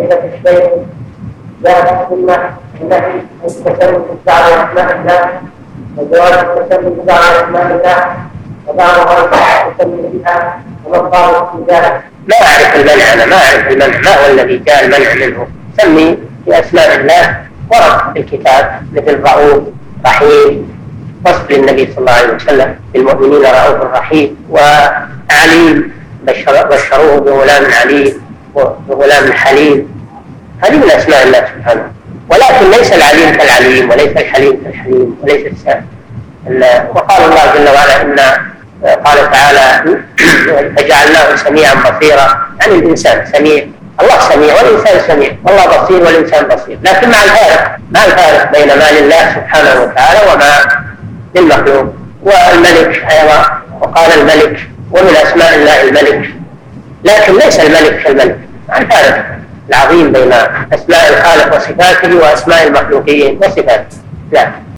فضيلة الشيخ جاءت السنة التي التسلم ببعض أسماء الله وجواز التسلم ببعض أسماء الله وبعضها التسلم بها ومقام في ذلك. لا أعرف المنع، أنا ما أعرف المنع، ما هو الذي جاء المنع منه؟ سمي بأسماء الله ورد في الكتاب مثل رؤوف رحيم، وصف للنبي صلى الله عليه وسلم بالمؤمنين رؤوف رحيم، وعليم بشروه بغلام عليم وبغلام حليم، هذه من أسماء الله سبحانه. ولكن ليس العليم كالعليم وليس الحليم كالحليم وليس السائل. وقال الله جل وعلا إن قال تعالى فجعلناه سميعا بصيرا، يعني الإنسان سميع، الله سميع والإنسان سميع، والله بصير والإنسان بصير، لكن مع الفارق بين ما لله سبحانه وتعالى وما للمخلوق. والملك أيضا، وقال الملك، ومن أسماء الله الملك، لكن ليس الملك كالملك، مع الفارق العظيم بين أسماء الخالق وصفاته وأسماء المخلوقين وصفاته. لا.